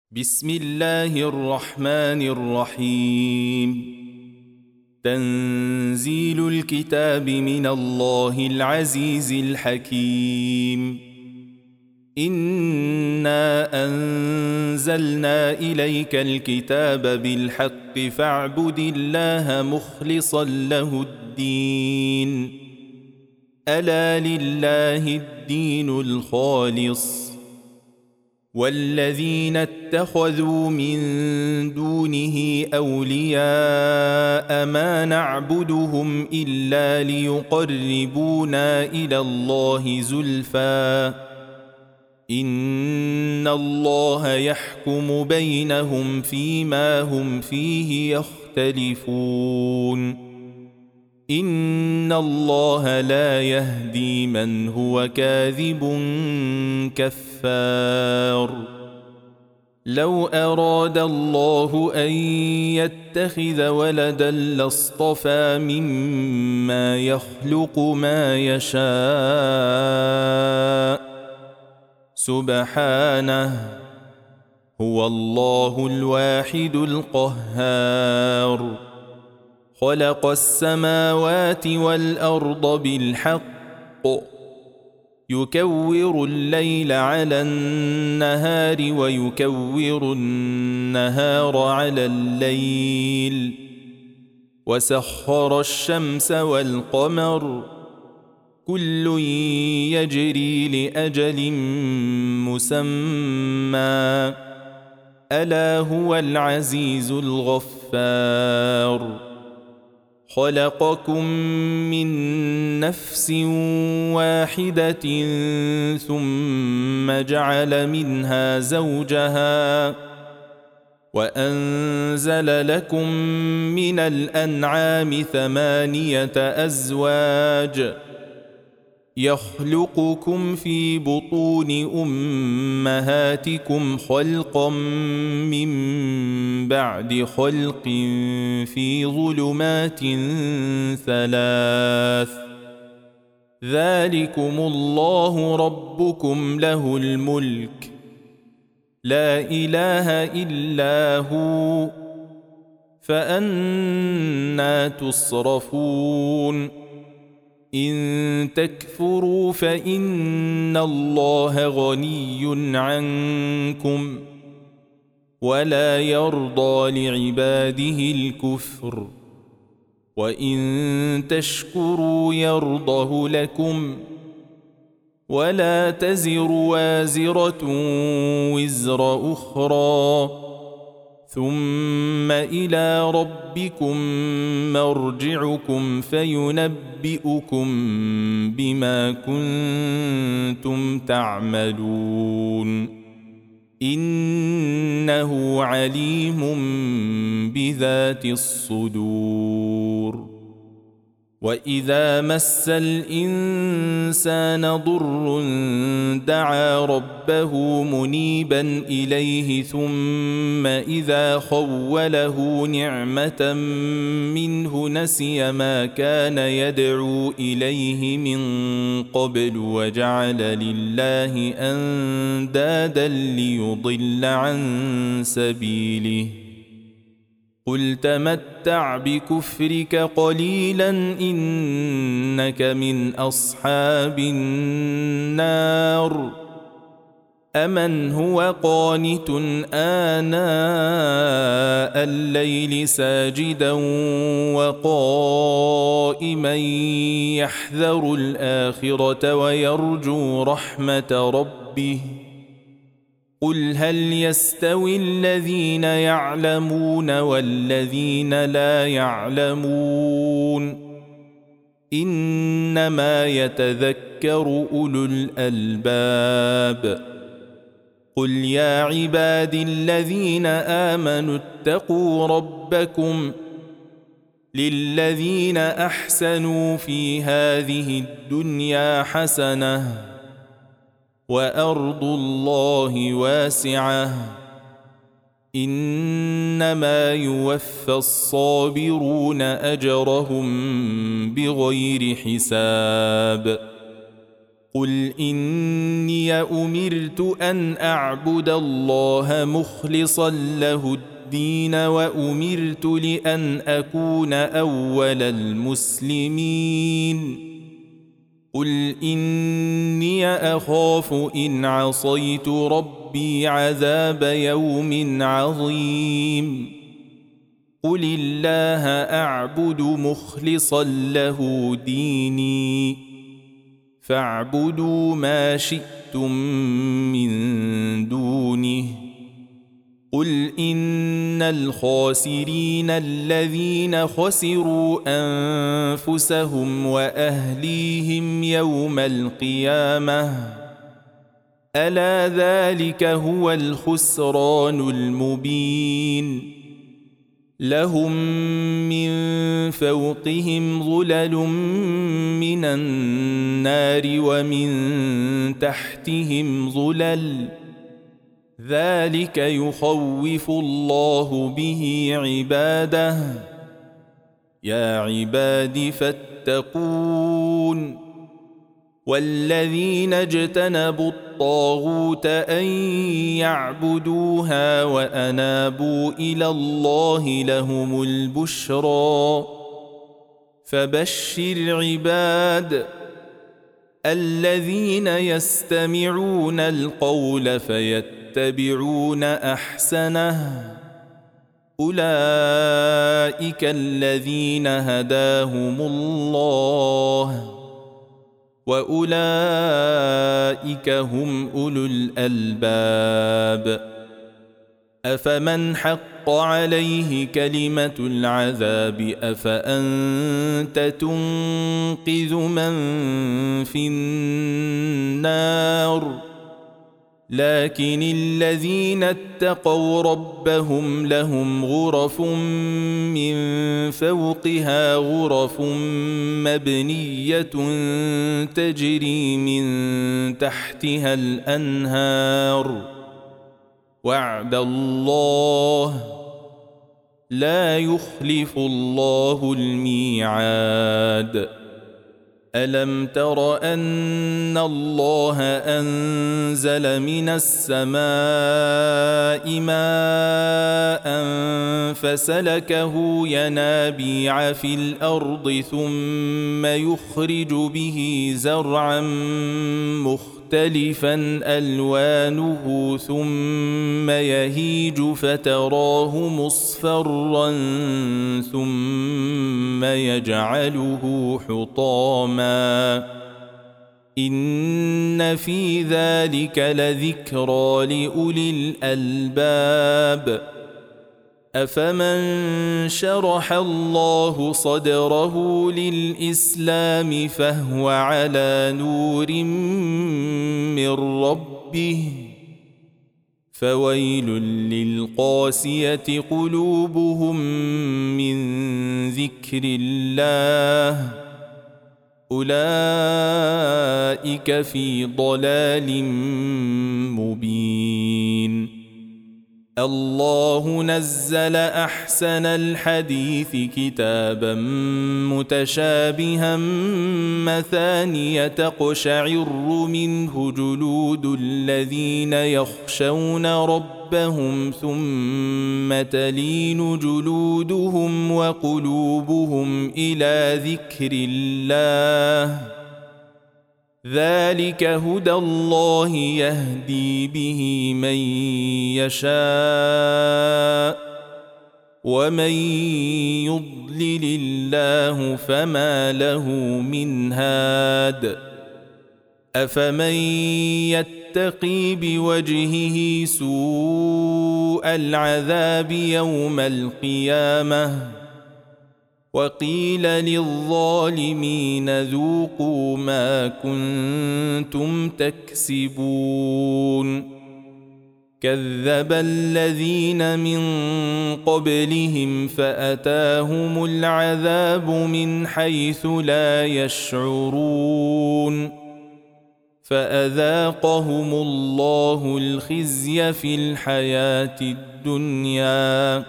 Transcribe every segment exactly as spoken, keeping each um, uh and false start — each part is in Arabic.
بسم الله الرحمن الرحيم. تنزيل الكتاب من الله العزيز الحكيم. إنا أنزلنا إليك الكتاب بالحق فاعبد الله مخلصا له الدين. ألا لله الدين الخالص، والذين اتخذوا من دونه أولياء ما نعبدهم إلا ليقربونا إلى الله زلفى إن الله يحكم بينهم فيما هم فيه يختلفون. إن الله لا يهدي من هو كاذب كفار. لو أراد الله أن يتخذ ولدا لاصطفى مما يخلق ما يشاء سبحانه، هو الله الواحد القهار. خلق السماوات والأرض بالحق، يكور الليل على النهار ويكور النهار على الليل، وسخر الشمس والقمر كل يجري لأجل مسمى، ألا هو العزيز الغفار. خلقكم من نفس واحدة ثم جعل منها زوجها وأنزل لكم من الأنعام ثمانية أزواج يخلقكم في بطون أمهاتكم خلقا من بعد خلق في ظلمات ثلاث، ذلكم الله ربكم له الملك، لا إله إلا هو، فأنى تصرفون؟ إن تكفروا فإن الله غني عنكم ولا يرضى لعباده الكفر، وإن تشكروا يرضه لكم، ولا تزر وازرة وزر أخرى، ثم إلى ربكم مرجعكم فينبئكم بما كنتم تعملون، إنه عليم بذات الصدور. وإذا مس الإنسان ضر دعا ربه منيبا إليه ثم إذا خوله نعمة منه نسي ما كان يدعو إليه من قبل وجعل لله أندادا ليضل عن سبيله. قل تمتع بكفرك قليلا إنك من أصحاب النار. أمن هو قانت آناء الليل ساجدا وقائما يحذر الآخرة ويرجو رحمة ربه؟ قل هل يستوي الذين يعلمون والذين لا يعلمون؟ إنما يتذكر أولو الألباب. قل يا عبادي الذين آمنوا اتقوا ربكم للذين أحسنوا في هذه الدنيا حسنة وأرض الله واسعة، إنما يوفى الصابرون أجرهم بغير حساب. قل إني أمرت أن أعبد الله مخلصا له الدين وأمرت لأن أكون أول المسلمين قل إني أخاف إن عصيت ربي عذاب يوم عظيم قل الله أعبد مخلصا له ديني فاعبدوا ما شئتم من دونه قل إن الخاسرين الذين خسروا أنفسهم وأهليهم يوم القيامة ألا ذلك هو الخسران المبين لهم من فوقهم ظلل من النار ومن تحتهم ظلل ذلك يخوف الله به عباده يا عباد فاتقون والذين اجتنبوا الطاغوت أن يعبدوها وأنابوا إلى الله لهم البشرى فبشر عباد الذين يستمعون القول فيتبعون أحسنه أولئك الذين هداهم الله وأولئك هم أولو الألباب أفمن حق عليه كلمة العذاب أفأنت تنقذ من في النار لكن الذين اتقوا ربهم لهم غرف من فوقها غرف مبنية تجري من تحتها الأنهار وعد الله لا يخلف الله الميعاد ألم تر أن الله أنزل من السماء ماء فسلكه ينابيع في الأرض ثم يخرج به زرعا مختلفا ألوانه ثم يهيج فتراه مصفرا ثم يجعله حطاما إن في ذلك لذكرى لأولي الألباب أفمن شرح الله صدره للإسلام فهو على نور من ربه فويل للقاسية قلوبهم من ذكر الله أولئك في ضلال مبين الله نزل أحسن الحديث كتابا متشابها مثانية تقشعر منه جلود الذين يخشون ربهم ثم تلين جلودهم وقلوبهم إلى ذكر الله ذلك هدى الله يهدي به من يشاء ومن يضلل الله فما له من هاد أفمن يتقي بوجهه سوء العذاب يوم القيامة وقيل للظالمين ذوقوا ما كنتم تكسبون كذب الذين من قبلهم فأتاهم العذاب من حيث لا يشعرون فأذاقهم الله الخزي في الحياة الدنيا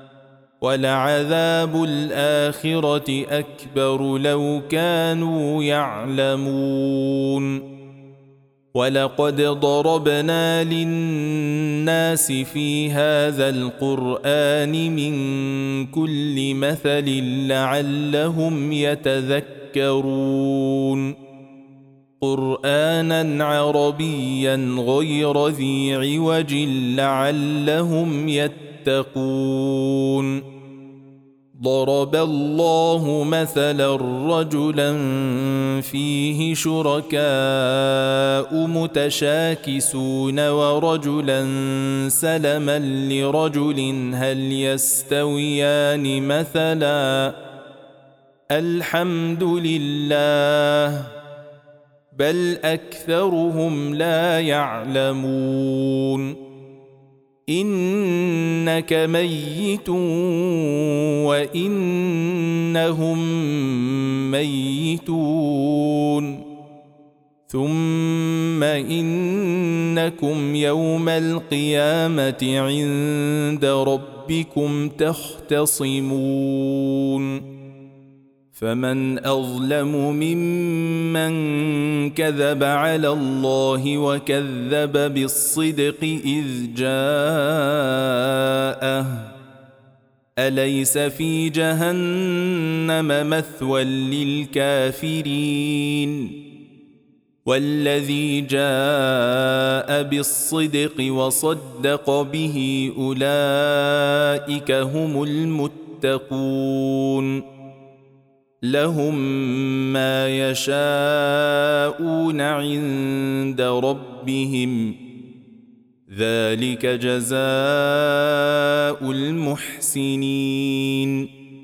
ولعذاب الآخرة أكبر لو كانوا يعلمون ولقد ضربنا للناس في هذا القرآن من كل مثل لعلهم يتذكرون قرآنا عربيا غير ذي عوج لعلهم يتقون ضرب الله مثلا رجلا فيه شركاء متشاكسون ورجلا سلما لرجل هل يستويان مثلا الحمد لله بل أكثرهم لا يعلمون إنك ميت وإنهم ميتون ثم إنكم يوم القيامة عند ربكم تختصمون فمن أظلم ممن كذب على الله وكذب بالصدق إذ جاءه أليس في جهنم مثوى للكافرين والذي جاء بالصدق وصدق به أولئك هم المتقون لهم ما يشاءون عند ربهم ذلك جزاء المحسنين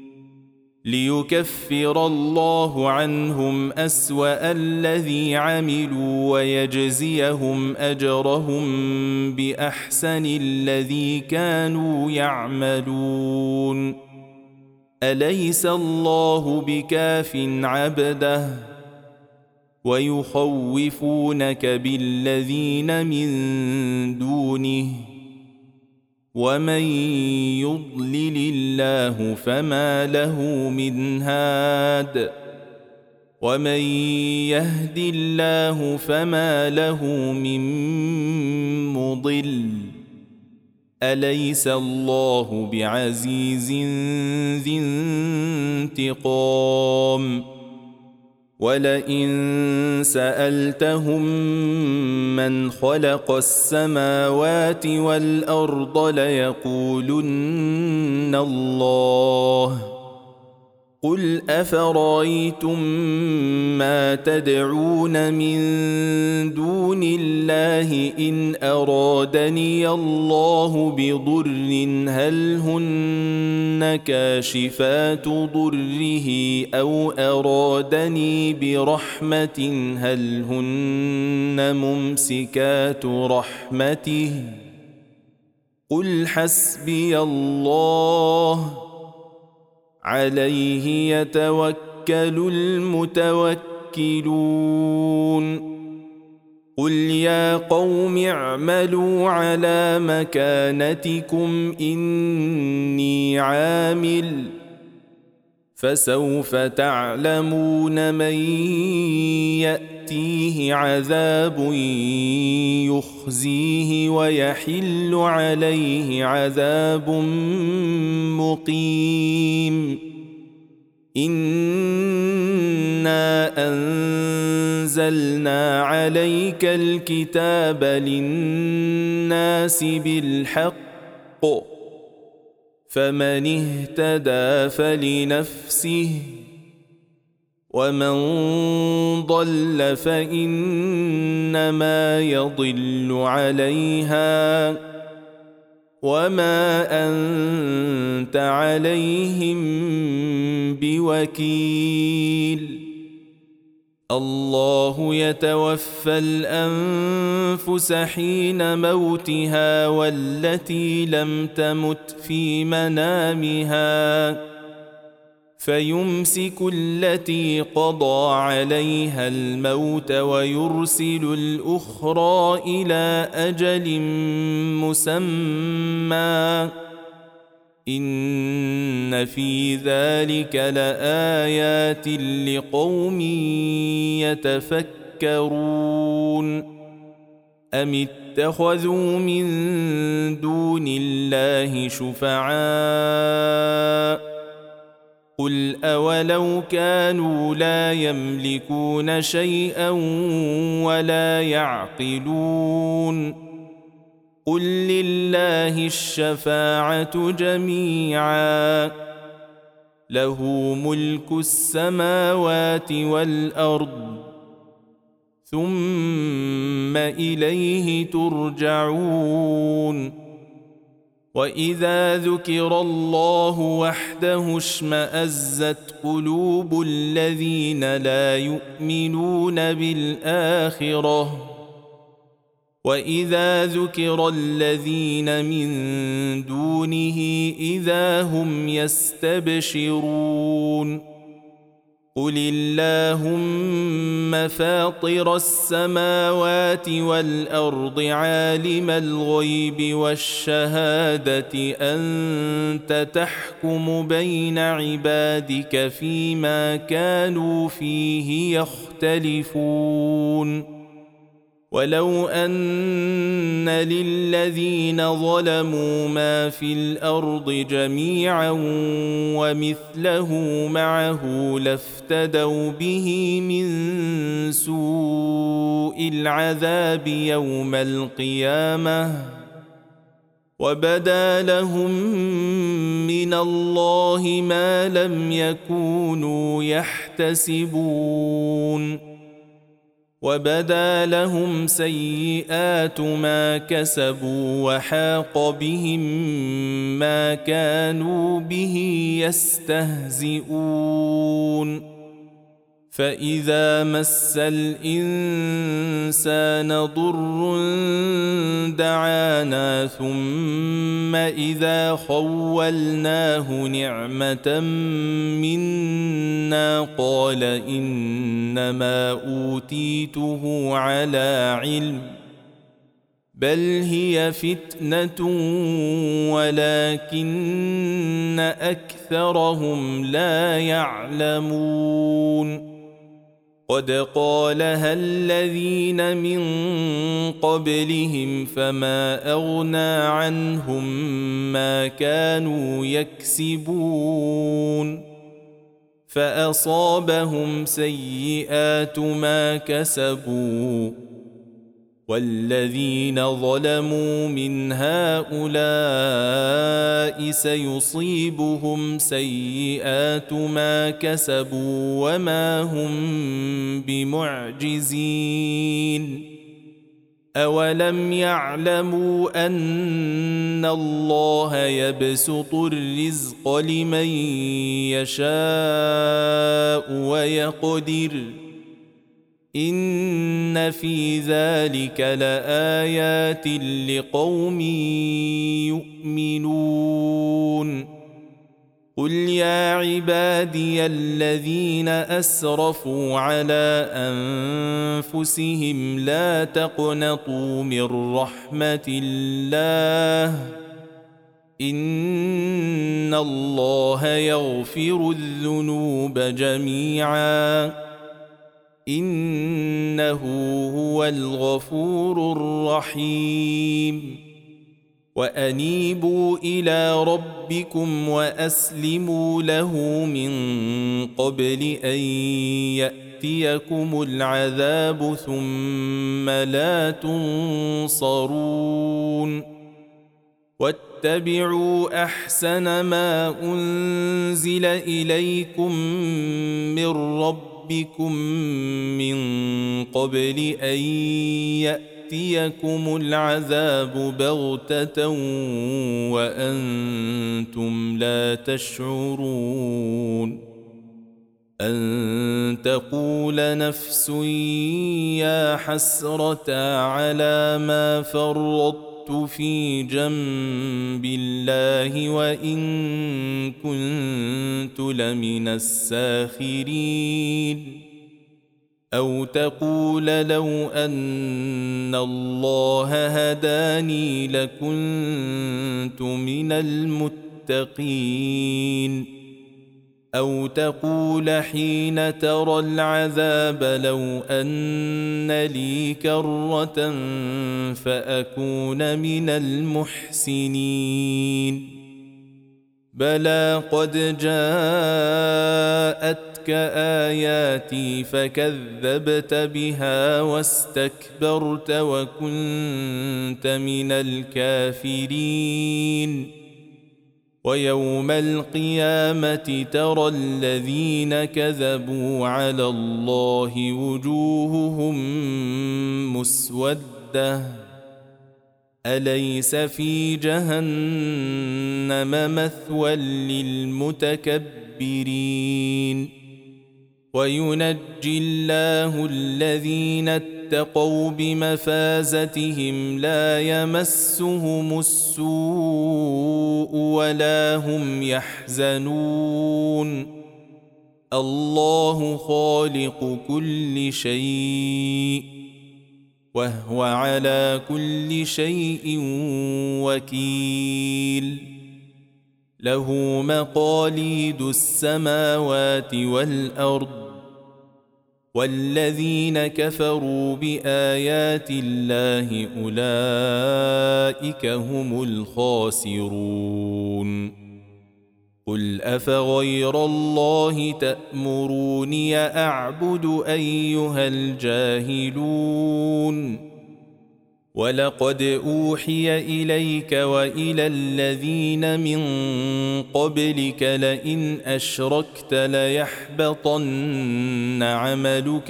ليكفر الله عنهم أسوأ الذي عملوا ويجزيهم أجرهم بأحسن الذي كانوا يعملون أليس الله بكاف عبده ويخوفونك بالذين من دونه ومن يضلل الله فما له من هاد ومن يهد الله فما له من مضل أليس الله بعزيز ذي انتقام ولئن سألتهم من خلق السماوات والأرض ليقولن الله قل أفرأيتم ما تدعون من دون الله إن أرادني الله بضر هل هن كاشفات ضره أو أرادني برحمة هل هن ممسكات رحمته قل حسبي الله عليه يتوكل المتوكلون قل يا قوم اعملوا على مكانتكم إني عامل فسوف تعلمون من يأتيه عذاب يخزيه ويحل عليه عذاب مقيم إنا أنزلنا عليك الكتاب للناس بالحق فمن اهتدى فلنفسه ومن ضل فإنما يضل عليها وما أنت عليهم بوكيل الله يتوفى الأنفس حين موتها والتي لم تمت في منامها فيمسك التي قضى عليها الموت ويرسل الأخرى إلى أجل مسمى إن في ذلك لآيات لقوم يتفكرون أم اتخذوا من دون الله شفعاء قل أولو كانوا لا يملكون شيئا ولا يعقلون قل لله الشفاعة جميعا له ملك السماوات والأرض ثم إليه ترجعون وإذا ذكر الله وحده اشمأزت قلوب الذين لا يؤمنون بالآخرة وإذا ذكر الذين من دونه إذا هم يستبشرون قل اللهم فاطر السماوات والأرض عالم الغيب والشهادة أنت تحكم بين عبادك فيما كانوا فيه يختلفون ولو أن للذين ظلموا ما في الأرض جميعا ومثله معه لافتدوا به من سوء العذاب يوم القيامة وبدا لهم من الله ما لم يكونوا يحتسبون وبدا لهم سيئات ما كسبوا وحاق بهم ما كانوا به يستهزئون فإذا مس الإنسان ضر دعانا ثم إذا خولناه نعمة منا قال إنما أوتيته على علم بل هي فتنة ولكن أكثرهم لا يعلمون قد قالها الذين من قبلهم فما أغنى عنهم ما كانوا يكسبون فأصابهم سيئات ما كسبوا والذين ظلموا من هؤلاء سيصيبهم سيئات ما كسبوا وما هم بمعجزين أولم يعلموا أن الله يبسط الرزق لمن يشاء ويقدر إن في ذلك لآيات لقوم يؤمنون قل يا عبادي الذين أسرفوا على أنفسهم لا تقنطوا من رحمة الله إن الله يغفر الذنوب جميعا إنه هو الغفور الرحيم وأنيبوا إلى ربكم وأسلموا له من قبل أن يأتيكم العذاب ثم لا تنصرون واتبعوا أحسن ما أنزل إليكم من ربكم ربكم من قبل أن يأتيكم العذاب بغتة وأنتم لا تشعرون أن تقول نفس يا حسرة على ما فرطت في جنب الله وإن كنت لمن الساخرين أو تقول لو أن الله هداني لكنت من المتقين أو تقول حين ترى العذاب لو أن لي كرة فأكون من المحسنين بلى قد جاءتك آياتي فكذبت بها واستكبرت وكنت من الكافرين ويوم القيامة ترى الذين كذبوا على الله وجوههم مسودة أليس في جهنم مثوى للمتكبرين وينجي الله الذين اتقوا بمفازتهم لا يمسهم السوء ولا هم يحزنون الله خالق كل شيء وهو على كل شيء وكيل له مقاليد السماوات والأرض والذين كفروا بآيات الله أولئك هم الخاسرون قل أفغير الله تأمروني أعبد أيها الجاهلون ولقد أوحي إليك وإلى الذين من قبلك لئن أشركت ليحبطن عملك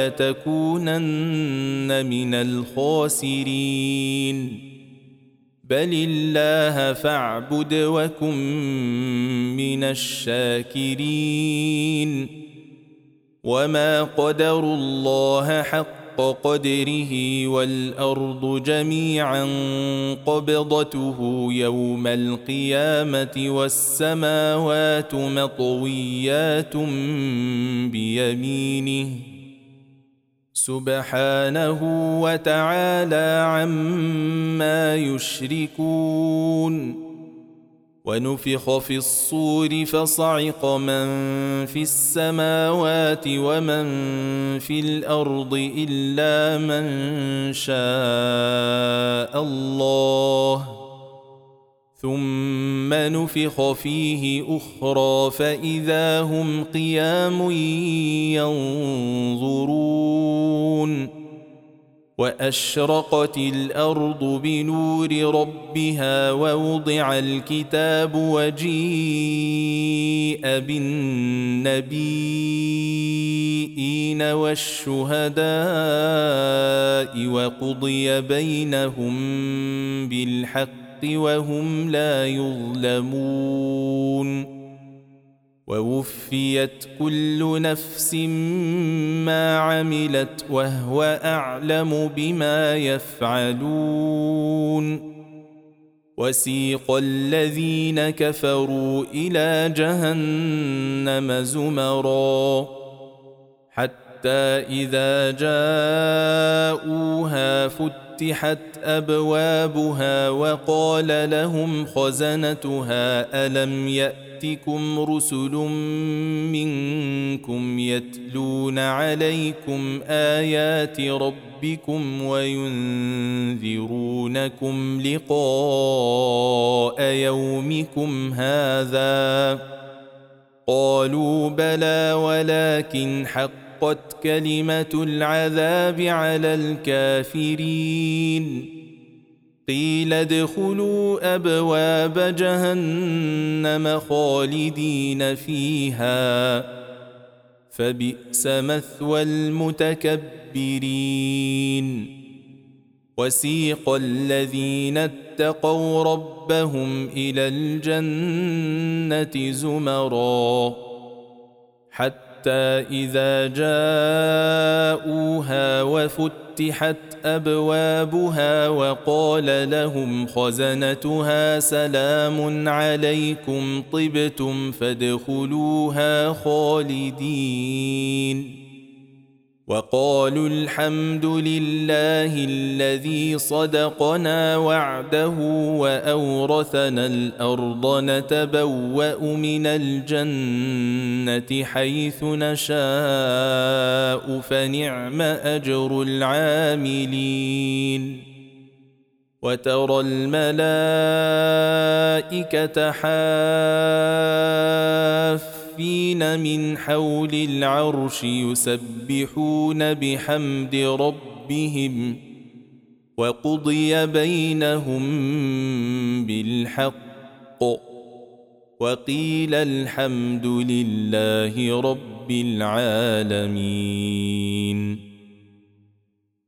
ولتكونن من الخاسرين بل الله فاعبد وكن من الشاكرين وما قدروا الله حق قدره والأرض جميعا قبضته يوم القيامة والسماوات مطويات بيمينه سبحانه وتعالى عما يشركون ونفخ في الصور فصعق من في السماوات ومن في الأرض إلا من شاء الله ثم نفخ فيه أخرى فإذا هم قيام ينظرون وأشرقت الأرض بنور ربها ووضع الكتاب وجيء بالنبيين والشهداء وقضي بينهم بالحق وهم لا يظلمون ووفيت كل نفس ما عملت وهو أعلم بما يفعلون وسيق الذين كفروا إلى جهنم زمرا حتى إذا جاءوها فتحت أبوابها وقال لهم خزنتها ألم يأتكم رسل منكم يتلون عليكم آيات ربكم وينذرونكم لقاء يومكم هذا قالوا بلى ولكن حقت كلمة العذاب على الكافرين قيل ادخلوا أبواب جهنم خالدين فيها فبئس مثوى المتكبرين وسيق الذين اتقوا ربهم إلى الجنة زمرا حتى إذا جاءوها وفتحت أبوابها وقال لهم خزنتها سلام عليكم طبتم فادخلوها خالدين وقالوا الحمد لله الذي صدقنا وعده وأورثنا الأرض نتبوأ من الجنة حيث نشاء فنعم أجر العاملين وترى الملائكة حافين من حول العرش يسبحون بحمد ربهم وقضي بينهم بالحق وقيل الحمد لله رب العالمين.